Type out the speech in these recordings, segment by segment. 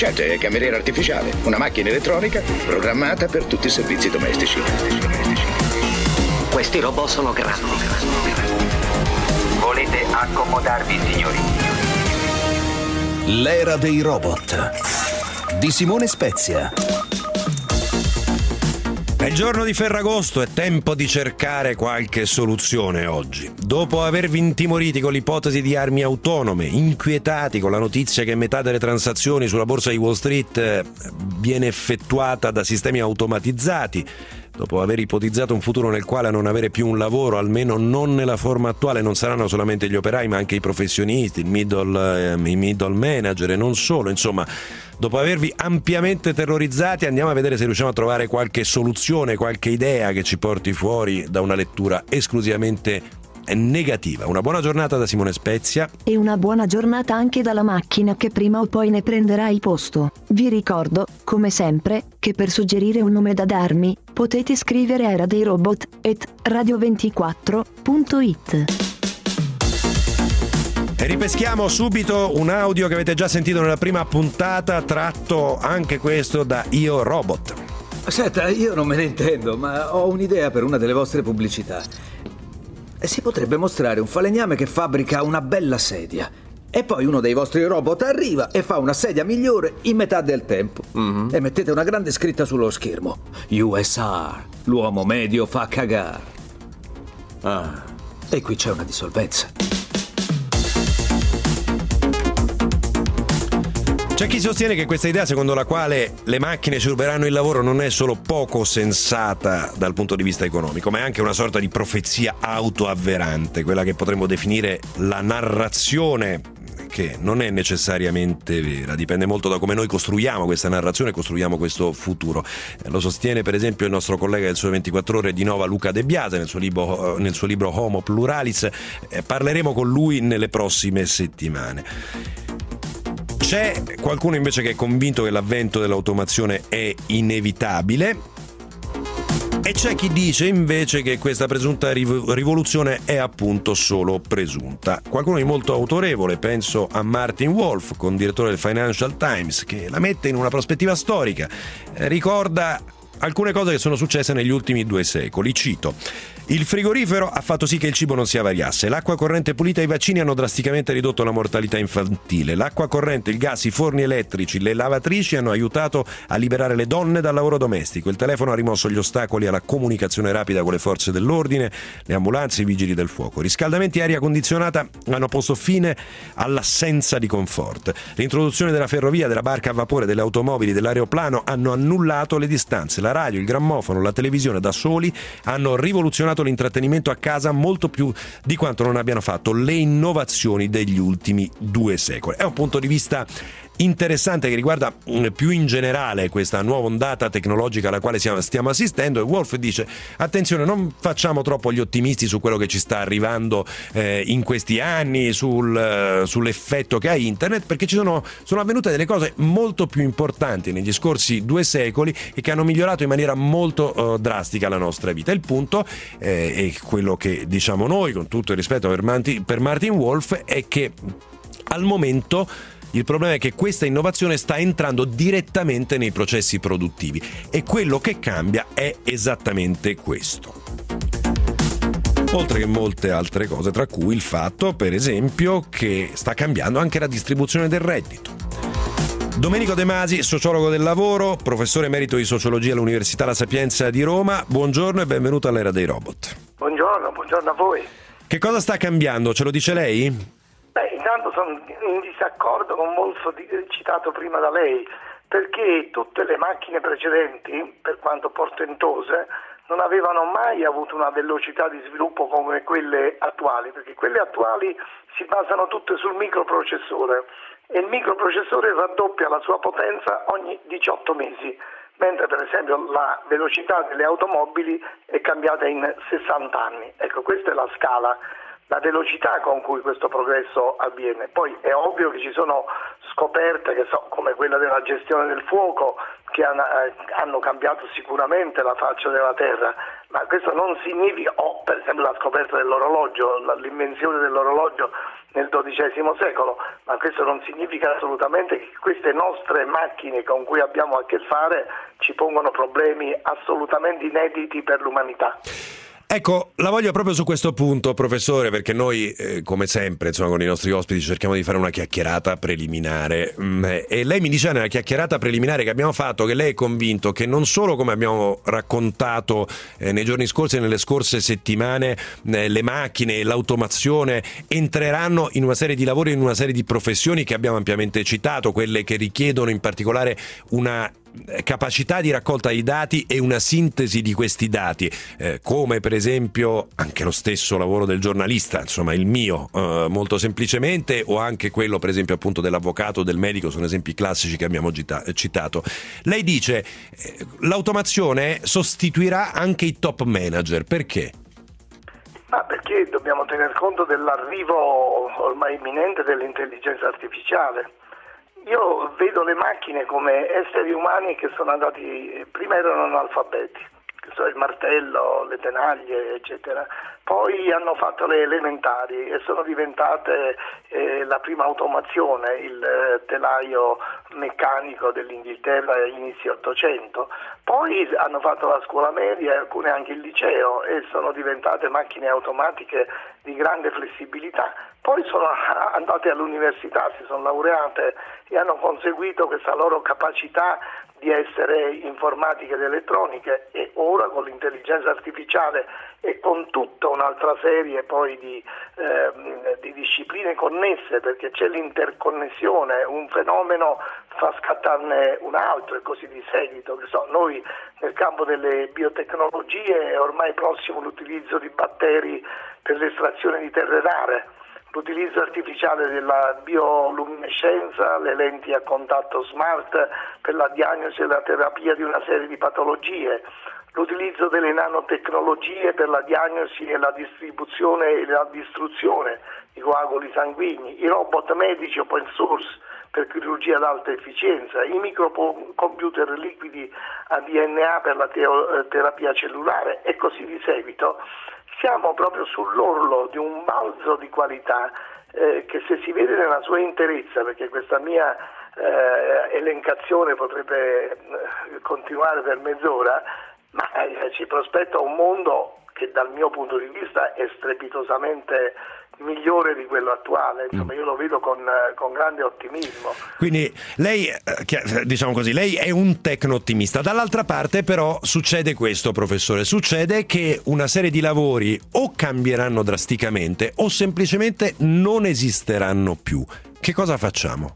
Certo, è cameriera artificiale, una macchina elettronica programmata per tutti i servizi domestici. Questi robot sono grandi. Volete accomodarvi, signori? L'era dei robot di Simone Spezia. È il giorno di Ferragosto, è tempo di cercare qualche soluzione oggi. Dopo avervi intimoriti con l'ipotesi di armi autonome, inquietati con la notizia che metà delle transazioni sulla borsa di Wall Street viene effettuata da sistemi automatizzati, dopo aver ipotizzato un futuro nel quale a non avere più un lavoro, almeno non nella forma attuale, non saranno solamente gli operai ma anche i professionisti, i middle manager e non solo, insomma, dopo avervi ampiamente terrorizzati, andiamo a vedere se riusciamo a trovare qualche soluzione, qualche idea che ci porti fuori da una lettura esclusivamente negativa. Una buona giornata da Simone Spezia. E una buona giornata anche dalla macchina che prima o poi ne prenderà il posto. Vi ricordo, come sempre, che per suggerire un nome da darmi, potete scrivere a eradeirobot@radio24.it. E ripeschiamo subito un audio che avete già sentito nella prima puntata, tratto anche questo da Io Robot. Senta, io non me ne intendo, ma ho un'idea per una delle vostre pubblicità. Si potrebbe mostrare un falegname che fabbrica una bella sedia e poi uno dei vostri robot arriva e fa una sedia migliore in metà del tempo. E mettete una grande scritta sullo schermo: USR, l'uomo medio fa cagare. E qui c'è una dissolvenza. C'è chi sostiene che questa idea secondo la quale le macchine ci ruberanno il lavoro non è solo poco sensata dal punto di vista economico, ma è anche una sorta di profezia autoavverante, quella che potremmo definire la narrazione, che non è necessariamente vera, dipende molto da come noi costruiamo questa narrazione e costruiamo questo futuro. Lo sostiene per esempio il nostro collega del Sole 24 Ore di Nova, Luca De Biase, nel suo libro Homo Pluralis. Parleremo con lui nelle prossime settimane. C'è qualcuno invece che è convinto che l'avvento dell'automazione è inevitabile e c'è chi dice invece che questa presunta rivoluzione è appunto solo presunta. Qualcuno di molto autorevole, penso a Martin Wolf, condirettore del Financial Times, che la mette in una prospettiva storica, ricorda alcune cose che sono successe negli ultimi 2 secoli. Cito: il frigorifero ha fatto sì che il cibo non si avariasse, l'acqua corrente pulita e i vaccini hanno drasticamente ridotto la mortalità infantile, l'acqua corrente, il gas, i forni elettrici, le lavatrici hanno aiutato a liberare le donne dal lavoro domestico, il telefono ha rimosso gli ostacoli alla comunicazione rapida con le forze dell'ordine, le ambulanze, i vigili del fuoco, riscaldamenti e aria condizionata hanno posto fine all'assenza di comfort, l'introduzione della ferrovia, della barca a vapore, delle automobili, dell'aeroplano hanno annullato le distanze, la radio, il grammofono, la televisione da soli hanno rivoluzionato l'intrattenimento a casa molto più di quanto non abbiano fatto le innovazioni degli ultimi 2 secoli. È un punto di vista interessante che riguarda più in generale questa nuova ondata tecnologica alla quale stiamo assistendo, e Wolf dice: attenzione, non facciamo troppo gli ottimisti su quello che ci sta arrivando in questi anni, sull'effetto che ha internet, perché sono avvenute delle cose molto più importanti negli scorsi 2 secoli e che hanno migliorato in maniera molto drastica la nostra vita. Il punto è quello che diciamo noi, con tutto il rispetto per Martin Wolf, è che al momento il problema è che questa innovazione sta entrando direttamente nei processi produttivi e quello che cambia è esattamente questo. Oltre che molte altre cose, tra cui il fatto, per esempio, che sta cambiando anche la distribuzione del reddito. Domenico De Masi, sociologo del lavoro, professore emerito di sociologia all'Università La Sapienza di Roma. Buongiorno e benvenuto all'Era dei Robot. Buongiorno a voi. Che cosa sta cambiando? Ce lo dice lei? Intanto sono in disaccordo con Wolf, citato prima da lei, perché tutte le macchine precedenti, per quanto portentose, non avevano mai avuto una velocità di sviluppo come quelle attuali, perché quelle attuali si basano tutte sul microprocessore e il microprocessore raddoppia la sua potenza ogni 18 mesi, mentre per esempio la velocità delle automobili è cambiata in 60 anni. Ecco, questa è la scala, la velocità con cui questo progresso avviene. Poi è ovvio che ci sono scoperte come quella della gestione del fuoco, che hanno cambiato sicuramente la faccia della Terra, ma questo non significa, per esempio la scoperta dell'orologio, l'invenzione dell'orologio nel XII secolo, ma questo non significa assolutamente che queste nostre macchine con cui abbiamo a che fare ci pongono problemi assolutamente inediti per l'umanità. Ecco, la voglio proprio su questo punto, professore, perché noi, come sempre, insomma, con i nostri ospiti cerchiamo di fare una chiacchierata preliminare. E lei mi diceva nella chiacchierata preliminare che abbiamo fatto che lei è convinto che non solo, come abbiamo raccontato nei giorni scorsi e nelle scorse settimane, le macchine e l'automazione entreranno in una serie di lavori, in una serie di professioni che abbiamo ampiamente citato, quelle che richiedono in particolare una capacità di raccolta di dati e una sintesi di questi dati, come per esempio anche lo stesso lavoro del giornalista, insomma il mio, molto semplicemente, o anche quello per esempio appunto dell'avvocato, del medico, sono esempi classici che abbiamo citato. Lei dice l'automazione sostituirà anche i top manager, perché? Ma perché dobbiamo tener conto dell'arrivo ormai imminente dell'intelligenza artificiale. Io vedo le macchine come esseri umani che sono andati, prima erano analfabeti, che so, il martello, le tenaglie, eccetera, poi hanno fatto le elementari e sono diventate la prima automazione, il telaio meccanico dell'Inghilterra inizio 800, poi hanno fatto la scuola media e alcune anche il liceo e sono diventate macchine automatiche di grande flessibilità. Poi sono andate all'università, si sono laureate e hanno conseguito questa loro capacità di essere informatiche ed elettroniche, e ora con l'intelligenza artificiale e con tutta un'altra serie poi di discipline connesse, perché c'è l'interconnessione, un fenomeno fa scattarne un altro e così di seguito. Noi nel campo delle biotecnologie è ormai prossimo l'utilizzo di batteri per l'estrazione di terre rare, l'utilizzo artificiale della bioluminescenza, le lenti a contatto smart per la diagnosi e la terapia di una serie di patologie, l'utilizzo delle nanotecnologie per la diagnosi e la distribuzione e la distruzione di coaguli sanguigni, i robot medici open source per chirurgia ad alta efficienza, i microcomputer liquidi a DNA per la terapia cellulare e così di seguito. Siamo proprio sull'orlo di un balzo di qualità che, se si vede nella sua interezza, perché questa mia elencazione potrebbe continuare per mezz'ora, ma ci prospetta un mondo che dal mio punto di vista è strepitosamente migliore di quello attuale. Insomma, io lo vedo con grande ottimismo. Quindi lei, diciamo così, lei è un tecno-ottimista. Dall'altra parte però succede questo, professore, succede che una serie di lavori o cambieranno drasticamente o semplicemente non esisteranno più. Che cosa facciamo?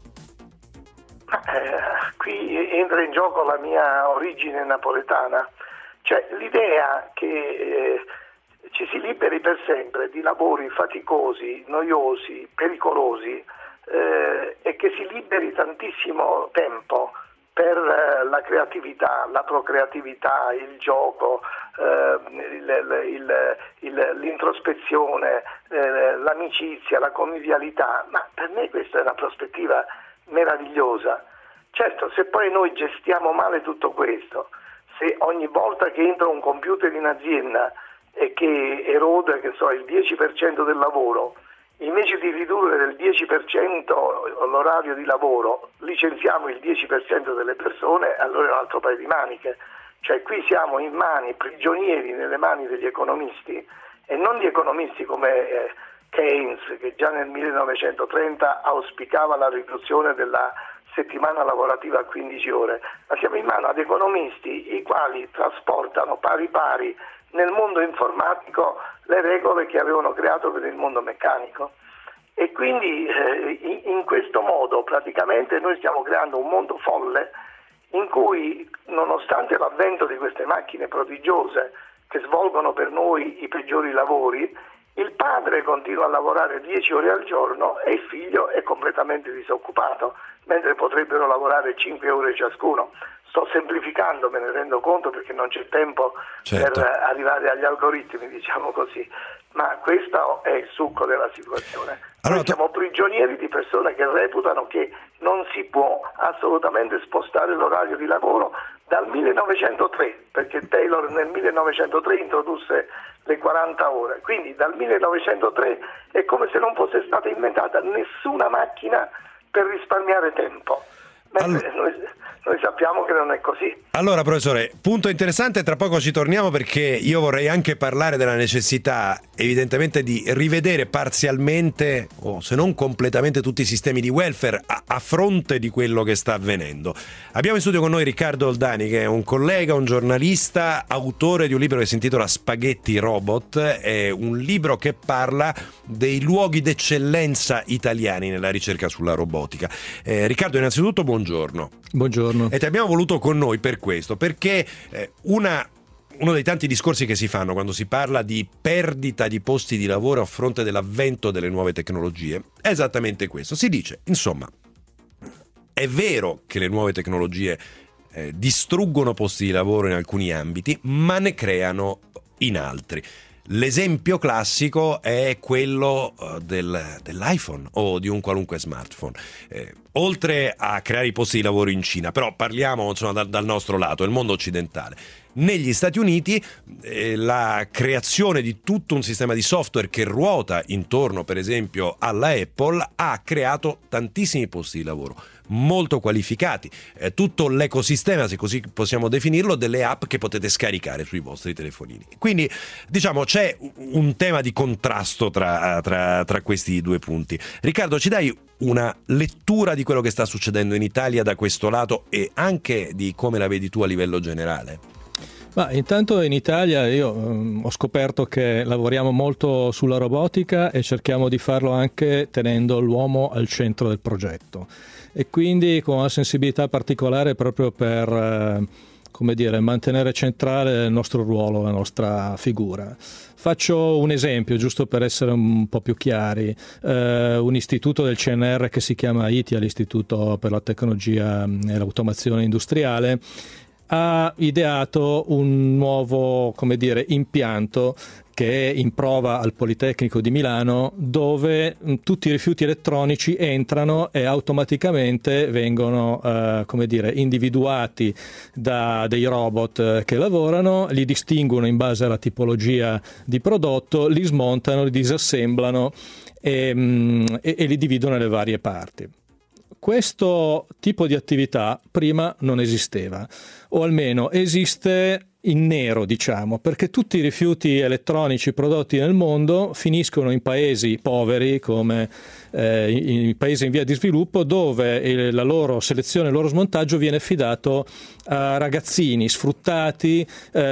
Qui entra in gioco la mia origine napoletana, cioè l'idea che ci si liberi per sempre di lavori faticosi, noiosi, pericolosi e che si liberi tantissimo tempo per la creatività, la procreatività, il gioco, l'introspezione, l'amicizia, la convivialità. Ma per me questa è una prospettiva meravigliosa. Certo, se poi noi gestiamo male tutto questo, se ogni volta che entra un computer in azienda e che erode, il 10% del lavoro, invece di ridurre del 10% l'orario di lavoro, licenziamo il 10% delle persone, allora è un altro paio di maniche. Cioè qui siamo in mani, prigionieri nelle mani degli economisti, e non di economisti come Keynes, che già nel 1930 auspicava la riduzione della settimana lavorativa a 15 ore, ma siamo in mano ad economisti i quali trasportano pari pari nel mondo informatico le regole che avevano creato per il mondo meccanico. E quindi in questo modo praticamente noi stiamo creando un mondo folle in cui, nonostante l'avvento di queste macchine prodigiose che svolgono per noi i peggiori lavori, il padre continua a lavorare 10 ore al giorno e il figlio è completamente disoccupato, mentre potrebbero lavorare 5 ore ciascuno. Sto semplificando, me ne rendo conto, perché non c'è tempo Certo. per arrivare agli algoritmi, diciamo così, ma questo è il succo della situazione. Allora, Noi siamo prigionieri di persone che reputano che non si può assolutamente spostare l'orario di lavoro dal 1903, perché Taylor nel 1903 introdusse le 40 ore, quindi dal 1903 è come se non fosse stata inventata nessuna macchina per risparmiare tempo. Mentre noi sappiamo che non è così. Allora, professore, punto interessante, tra poco ci torniamo, perché io vorrei anche parlare della necessità evidentemente di rivedere parzialmente o se non completamente tutti i sistemi di welfare a fronte di quello che sta avvenendo. Abbiamo in studio con noi Riccardo Oldani, che è un collega, un giornalista, autore di un libro che si intitola Spaghetti Robot, è un libro che parla dei luoghi d'eccellenza italiani nella ricerca sulla robotica. Riccardo, innanzitutto buongiorno. Buongiorno. E ti abbiamo voluto con noi per questo, perché uno dei tanti discorsi che si fanno quando si parla di perdita di posti di lavoro a fronte dell'avvento delle nuove tecnologie è esattamente questo. Si dice, insomma, è vero che le nuove tecnologie distruggono posti di lavoro in alcuni ambiti, ma ne creano in altri. L'esempio classico è quello dell'iPhone o di un qualunque smartphone. Oltre a creare i posti di lavoro in Cina, però parliamo dal nostro lato, il mondo occidentale. Negli Stati Uniti la creazione di tutto un sistema di software che ruota intorno, per esempio, alla Apple ha creato tantissimi posti di lavoro molto qualificati, tutto l'ecosistema, se così possiamo definirlo, delle app che potete scaricare sui vostri telefonini. Quindi, diciamo, c'è un tema di contrasto tra questi due punti. Riccardo, ci dai una lettura di quello che sta succedendo in Italia da questo lato e anche di come la vedi tu a livello generale? Ma intanto in Italia io ho scoperto che lavoriamo molto sulla robotica e cerchiamo di farlo anche tenendo l'uomo al centro del progetto, e quindi con una sensibilità particolare proprio per mantenere centrale il nostro ruolo, la nostra figura. Faccio un esempio, giusto per essere un po' più chiari. Un istituto del CNR che si chiama ITIA, l'Istituto per la Tecnologia e l'Automazione Industriale, ha ideato un nuovo, impianto che è in prova al Politecnico di Milano, dove tutti i rifiuti elettronici entrano e automaticamente vengono individuati da dei robot che lavorano, li distinguono in base alla tipologia di prodotto, li smontano, li disassemblano e li dividono nelle varie parti. Questo tipo di attività prima non esisteva, o almeno esiste in nero, perché tutti i rifiuti elettronici prodotti nel mondo finiscono in paesi poveri come i paesi in via di sviluppo, dove la loro selezione e il loro smontaggio viene affidato a ragazzini sfruttati,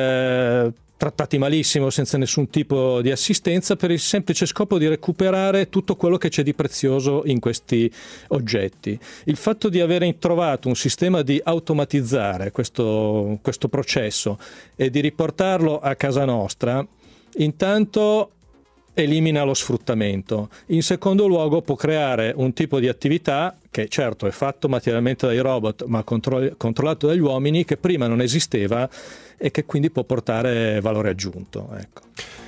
trattati malissimo, senza nessun tipo di assistenza, per il semplice scopo di recuperare tutto quello che c'è di prezioso in questi oggetti. Il fatto di aver trovato un sistema di automatizzare questo processo e di riportarlo a casa nostra, intanto elimina lo sfruttamento. In secondo luogo può creare un tipo di attività che certo è fatto materialmente dai robot, ma controllato dagli uomini, che prima non esisteva e che quindi può portare valore aggiunto. Ecco.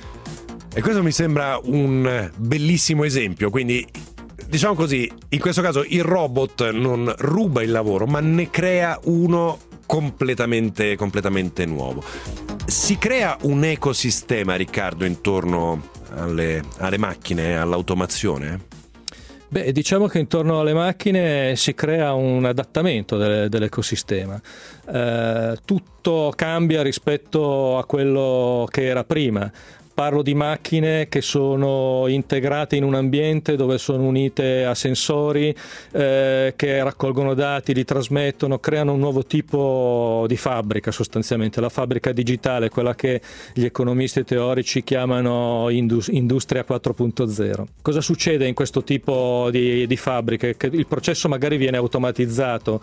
E questo mi sembra un bellissimo esempio, quindi diciamo così, in questo caso il robot non ruba il lavoro, ma ne crea uno completamente nuovo. Si crea un ecosistema, Riccardo, intorno alle macchine, all'automazione? Beh, diciamo che intorno alle macchine si crea un adattamento dell'ecosistema. Tutto cambia rispetto a quello che era prima. Parlo di macchine che sono integrate in un ambiente dove sono unite a sensori che raccolgono dati, li trasmettono, creano un nuovo tipo di fabbrica sostanzialmente, la fabbrica digitale, quella che gli economisti teorici chiamano industria 4.0. Cosa succede in questo tipo di fabbriche? Che il processo magari viene automatizzato,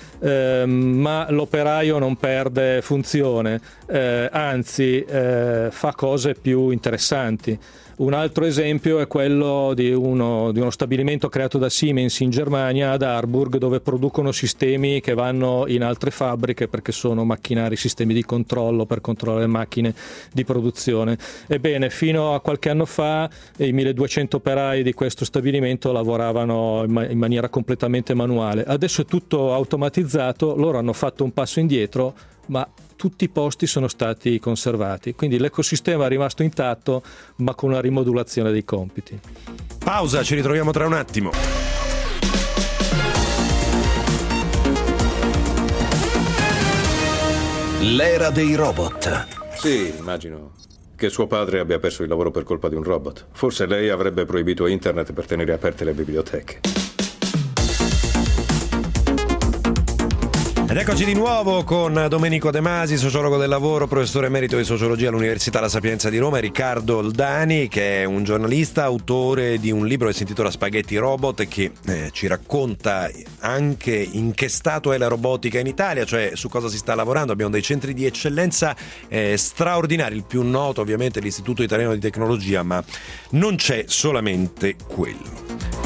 ma l'operaio non perde funzione, anzi fa cose più interessanti. Un altro esempio è quello di uno stabilimento creato da Siemens in Germania, ad Harburg, dove producono sistemi che vanno in altre fabbriche perché sono macchinari, sistemi di controllo per controllare le macchine di produzione. Ebbene, fino a qualche anno fa i 1200 operai di questo stabilimento lavoravano in maniera completamente manuale. Adesso è tutto automatizzato, loro hanno fatto un passo indietro, ma tutti i posti sono stati conservati, quindi l'ecosistema è rimasto intatto, ma con una rimodulazione dei compiti. Pausa, ci ritroviamo tra un attimo. L'era dei robot. Sì, immagino che suo padre abbia perso il lavoro per colpa di un robot. Forse lei avrebbe proibito internet per tenere aperte le biblioteche. Ed eccoci di nuovo con Domenico De Masi, sociologo del lavoro, professore emerito di sociologia all'Università La Sapienza di Roma, e Riccardo Oldani, che è un giornalista, autore di un libro che si intitola Spaghetti Robot, e che ci racconta anche in che stato è la robotica in Italia, cioè su cosa si sta lavorando. Abbiamo dei centri di eccellenza straordinari, il più noto ovviamente è l'Istituto Italiano di Tecnologia, ma non c'è solamente quello.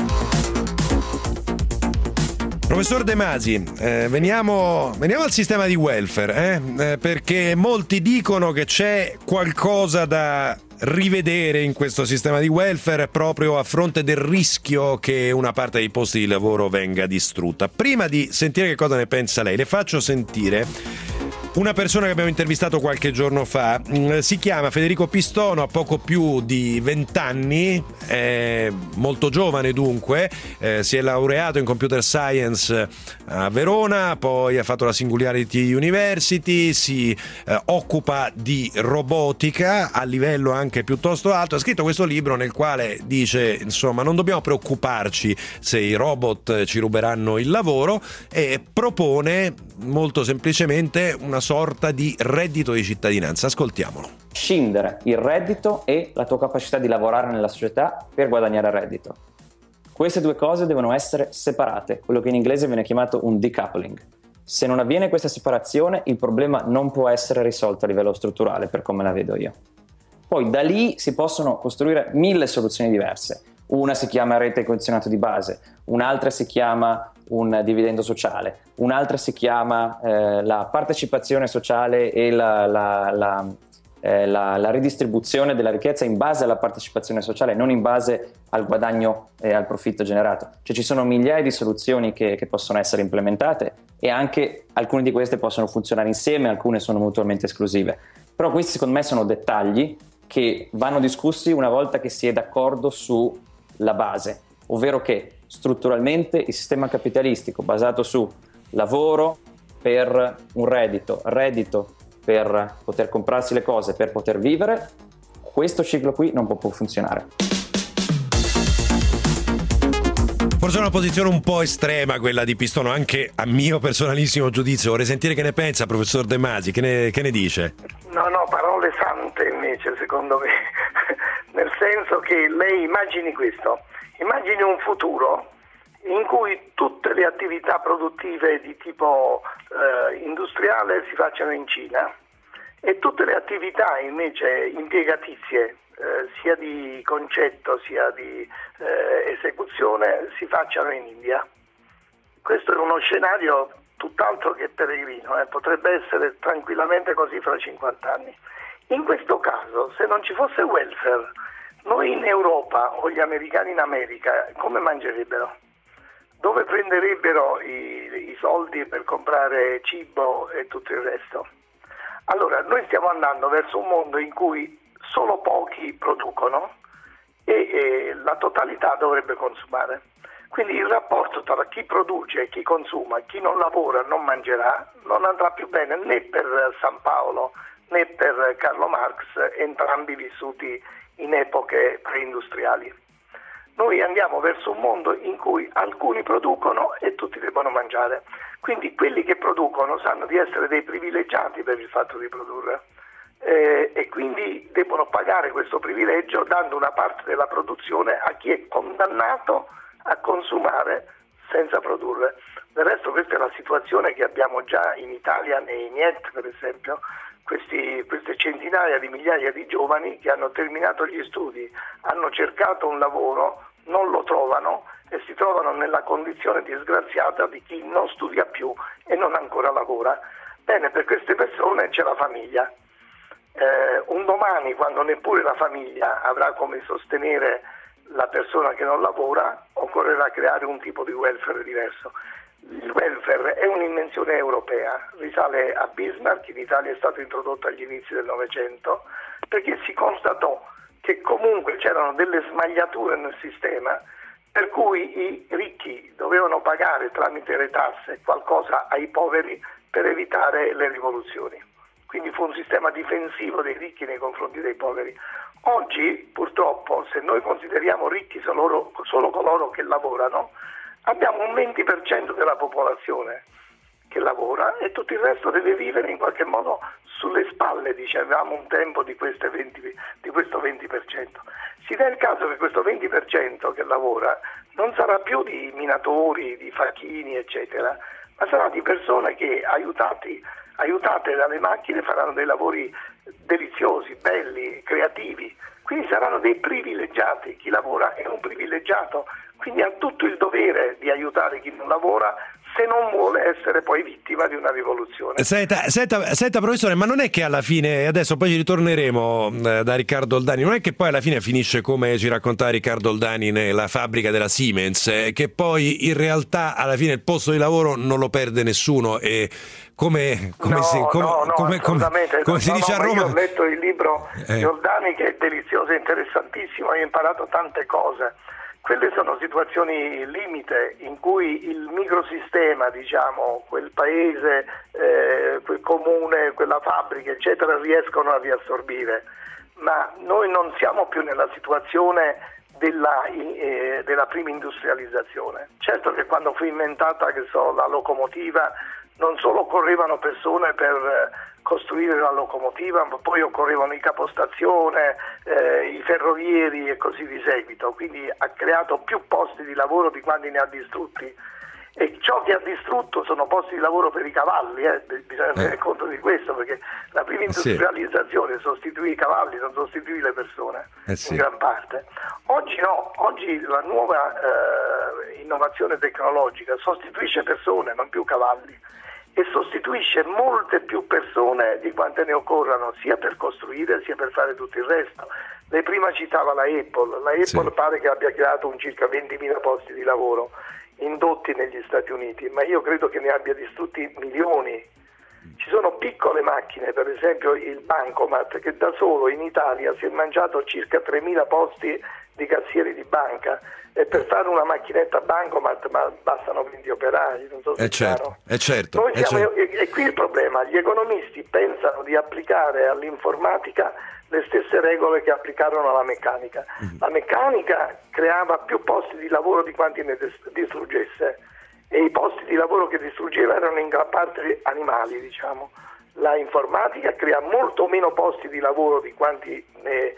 Professor De Masi, veniamo al sistema di welfare, perché molti dicono che c'è qualcosa da rivedere in questo sistema di welfare proprio a fronte del rischio che una parte dei posti di lavoro venga distrutta. Prima di sentire che cosa ne pensa lei, le faccio sentire una persona che abbiamo intervistato qualche giorno fa. Si chiama Federico Pistono, ha poco più di 20 anni, è molto giovane dunque, si è laureato in computer science a Verona, poi ha fatto la Singularity University, si occupa di robotica a livello anche piuttosto alto. Ha scritto questo libro nel quale dice, insomma, non dobbiamo preoccuparci se i robot ci ruberanno il lavoro, e propone molto semplicemente una sorta di reddito di cittadinanza. Ascoltiamolo. Scindere il reddito e la tua capacità di lavorare nella società per guadagnare reddito. Queste due cose devono essere separate, quello che in inglese viene chiamato un decoupling. Se non avviene questa separazione, il problema non può essere risolto a livello strutturale, per come la vedo io. Poi da lì si possono costruire 1000 soluzioni diverse. Una si chiama rete condizionato di base, un'altra si chiama un dividendo sociale, un'altra si chiama la partecipazione sociale e la ridistribuzione della ricchezza in base alla partecipazione sociale, non in base al guadagno e al profitto generato. Cioè ci sono migliaia di soluzioni che possono essere implementate, e anche alcune di queste possono funzionare insieme, alcune sono mutualmente esclusive. Però questi secondo me sono dettagli che vanno discussi una volta che si è d'accordo sulla base, ovvero che strutturalmente il sistema capitalistico basato su lavoro per un reddito per poter comprarsi le cose, per poter vivere, questo ciclo qui non può funzionare. Forse è una posizione un po' estrema quella di Pistono, anche a mio personalissimo giudizio. Vorrei sentire che ne pensa, professor De Masi, che ne dice? No, parole sante invece, secondo me, nel senso che lei immagini questo, immagini un futuro in cui tutte le attività produttive di tipo industriale si facciano in Cina e tutte le attività invece impiegatizie, sia di concetto sia di esecuzione, si facciano in India. Questo è uno scenario tutt'altro che peregrino, potrebbe essere tranquillamente così fra 50 anni. In questo caso, se non ci fosse welfare, noi in Europa o gli americani in America come mangerebbero? Dove prenderebbero i soldi per comprare cibo e tutto il resto? Allora, noi stiamo andando verso un mondo in cui solo pochi producono e la totalità dovrebbe consumare. Quindi il rapporto tra chi produce e chi consuma, chi non lavora non mangerà, non andrà più bene né per San Paolo né per Carlo Marx, entrambi vissuti in epoche preindustriali. Noi andiamo verso un mondo in cui alcuni producono e tutti debbono mangiare. Quindi quelli che producono sanno di essere dei privilegiati per il fatto di produrre e quindi debbono pagare questo privilegio dando una parte della produzione a chi è condannato a consumare senza produrre. Del resto questa è la situazione che abbiamo già in Italia nei NIET, per esempio, queste centinaia di migliaia di giovani che hanno terminato gli studi, hanno cercato un lavoro, non lo trovano e si trovano nella condizione disgraziata di chi non studia più e non ancora lavora. Bene, per queste persone c'è la famiglia. Un domani, quando neppure la famiglia avrà come sostenere la persona che non lavora, occorrerà creare un tipo di welfare diverso. Il welfare è un'invenzione europea, risale a Bismarck, in Italia è stato introdotto agli inizi del Novecento, perché si constatò che comunque c'erano delle smagliature nel sistema, per cui i ricchi dovevano pagare tramite le tasse qualcosa ai poveri per evitare le rivoluzioni. Quindi fu un sistema difensivo dei ricchi nei confronti dei poveri. Oggi, purtroppo, se noi consideriamo ricchi solo coloro che lavorano, abbiamo un 20% della popolazione che lavora e tutto il resto deve vivere in qualche modo sulle spalle, dicevamo un tempo, di questo 20%. Si dà il caso che questo 20% che lavora non sarà più di minatori, di facchini, eccetera, ma sarà di persone che aiutate dalle macchine faranno dei lavori deliziosi, belli, creativi, quindi saranno dei privilegiati. Chi lavora è un privilegiato, quindi ha tutto il dovere di aiutare chi non lavora, se non vuole essere poi vittima di una rivoluzione. Senta professore, ma non è che alla fine, adesso poi ci ritorneremo da Riccardo Oldani, non è che poi alla fine finisce come ci raccontava Riccardo Oldani nella fabbrica della Siemens, che poi in realtà alla fine il posto di lavoro non lo perde nessuno e come si dice a Roma. Io ho letto il libro di Oldani che è delizioso e interessantissimo, ho imparato tante cose. Quelle sono situazioni limite in cui il microsistema, diciamo, quel paese, quel comune, quella fabbrica, eccetera, riescono a riassorbire. Ma noi non siamo più nella situazione della prima industrializzazione. Certo che quando fu inventata, la locomotiva, non solo occorrevano persone per costruire la locomotiva, ma poi occorrevano i capostazione, i ferrovieri e così di seguito, quindi ha creato più posti di lavoro di quanti ne ha distrutti, e ciò che ha distrutto sono posti di lavoro per i cavalli, bisogna tenere conto di questo, perché la prima industrializzazione sostituì i cavalli, non sostituì le persone in gran parte. Oggi no, oggi la nuova innovazione tecnologica sostituisce persone, non più cavalli, e sostituisce molte più persone di quante ne occorrano, sia per costruire sia per fare tutto il resto. Lei prima citava la Apple pare che abbia creato circa 20.000 posti di lavoro indotti negli Stati Uniti, ma io credo che ne abbia distrutti milioni. Ci sono piccole macchine, per esempio il bancomat, che da solo in Italia si è mangiato circa 3.000 posti di cassieri di banca, e per fare una macchinetta bancomat bastano 20 operai, non so se è chiaro. Certo. E qui il problema, gli economisti pensano di applicare all'informatica le stesse regole che applicarono alla meccanica. La meccanica creava più posti di lavoro di quanti ne distruggesse, e i posti di lavoro che distruggeva erano in gran parte animali, diciamo. La informatica crea molto meno posti di lavoro di quanti ne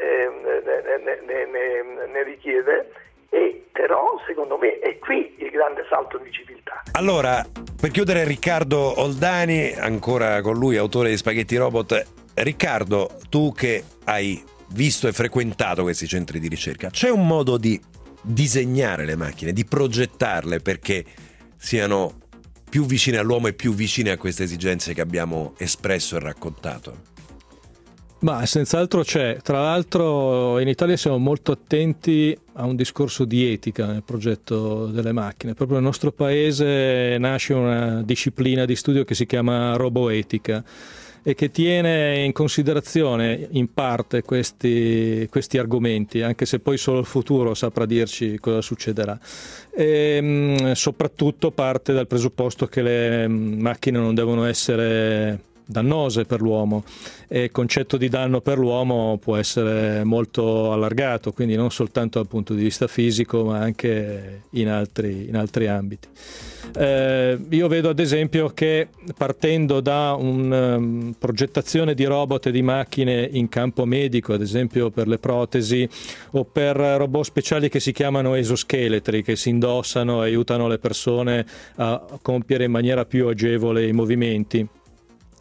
richiede, e però secondo me è qui il grande salto di civiltà. Allora, per chiudere, Riccardo Oldani, ancora con lui, autore di Spaghetti Robot. Riccardo, tu che hai visto e frequentato questi centri di ricerca, c'è un modo di disegnare le macchine, di progettarle perché siano più vicine all'uomo e più vicine a queste esigenze che abbiamo espresso e raccontato? Ma senz'altro c'è. Tra l'altro in Italia siamo molto attenti a un discorso di etica nel progetto delle macchine. Proprio nel nostro paese nasce una disciplina di studio che si chiama roboetica e che tiene in considerazione in parte questi argomenti, anche se poi solo il futuro saprà dirci cosa succederà. E soprattutto parte dal presupposto che le macchine non devono essere dannose per l'uomo, e il concetto di danno per l'uomo può essere molto allargato, quindi non soltanto dal punto di vista fisico ma anche in altri ambiti. Io vedo ad esempio che partendo da una progettazione di robot e di macchine in campo medico, ad esempio per le protesi o per robot speciali che si chiamano esoscheletri, che si indossano e aiutano le persone a compiere in maniera più agevole i movimenti,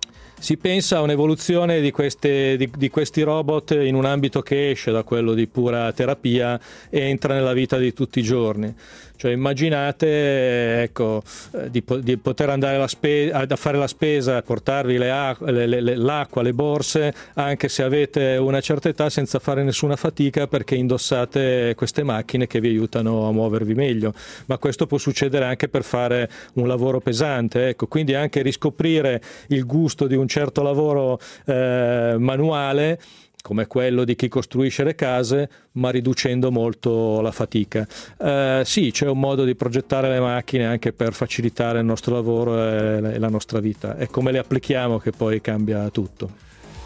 Si pensa a un'evoluzione di questi robot in un ambito che esce da quello di pura terapia e entra nella vita di tutti i giorni. Cioè immaginate, ecco, di poter andare a fare la spesa, portarvi l'acqua, le borse, anche se avete una certa età, senza fare nessuna fatica, perché indossate queste macchine che vi aiutano a muovervi meglio. Ma questo può succedere anche per fare un lavoro pesante, ecco, quindi anche riscoprire il gusto di un certo lavoro manuale, come quello di chi costruisce le case, ma riducendo molto la fatica. Sì, c'è un modo di progettare le macchine anche per facilitare il nostro lavoro e la nostra vita. È come le applichiamo che poi cambia tutto.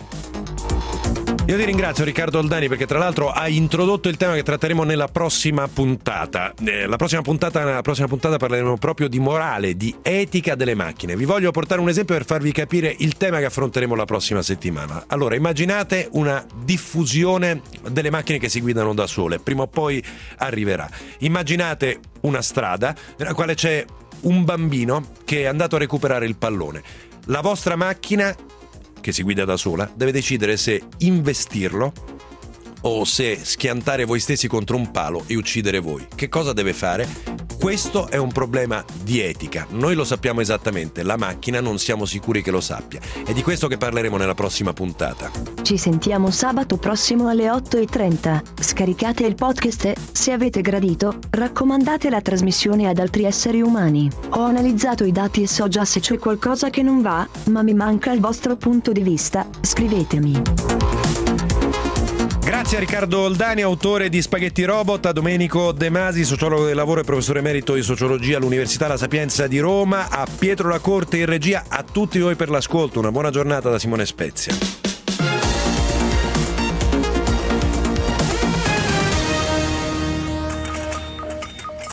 Io ti ringrazio, Riccardo Oldani, perché tra l'altro hai introdotto il tema che tratteremo nella prossima puntata. Nella prossima puntata parleremo proprio di morale, di etica delle macchine. Vi voglio portare un esempio per farvi capire il tema che affronteremo la prossima settimana. Allora, immaginate una diffusione delle macchine che si guidano da sole. Prima o poi arriverà. Immaginate una strada nella quale c'è un bambino che è andato a recuperare il pallone. La vostra macchina, che si guida da sola, deve decidere se investirlo o se schiantare voi stessi contro un palo e uccidere voi. Che cosa deve fare? Questo è un problema di etica. Noi lo sappiamo esattamente, la macchina non siamo sicuri che lo sappia. È di questo che parleremo nella prossima puntata. Ci sentiamo sabato prossimo alle 8:30. Scaricate il podcast e, se avete gradito, raccomandate la trasmissione ad altri esseri umani. Ho analizzato i dati e so già se c'è qualcosa che non va, ma mi manca il vostro punto di vista. Scrivetemi. Grazie a Riccardo Oldani, autore di Spaghetti Robot, a Domenico De Masi, sociologo del lavoro e professore emerito di sociologia all'Università La Sapienza di Roma, a Pietro Lacorte in regia, a tutti voi per l'ascolto. Una buona giornata da Simone Spezia.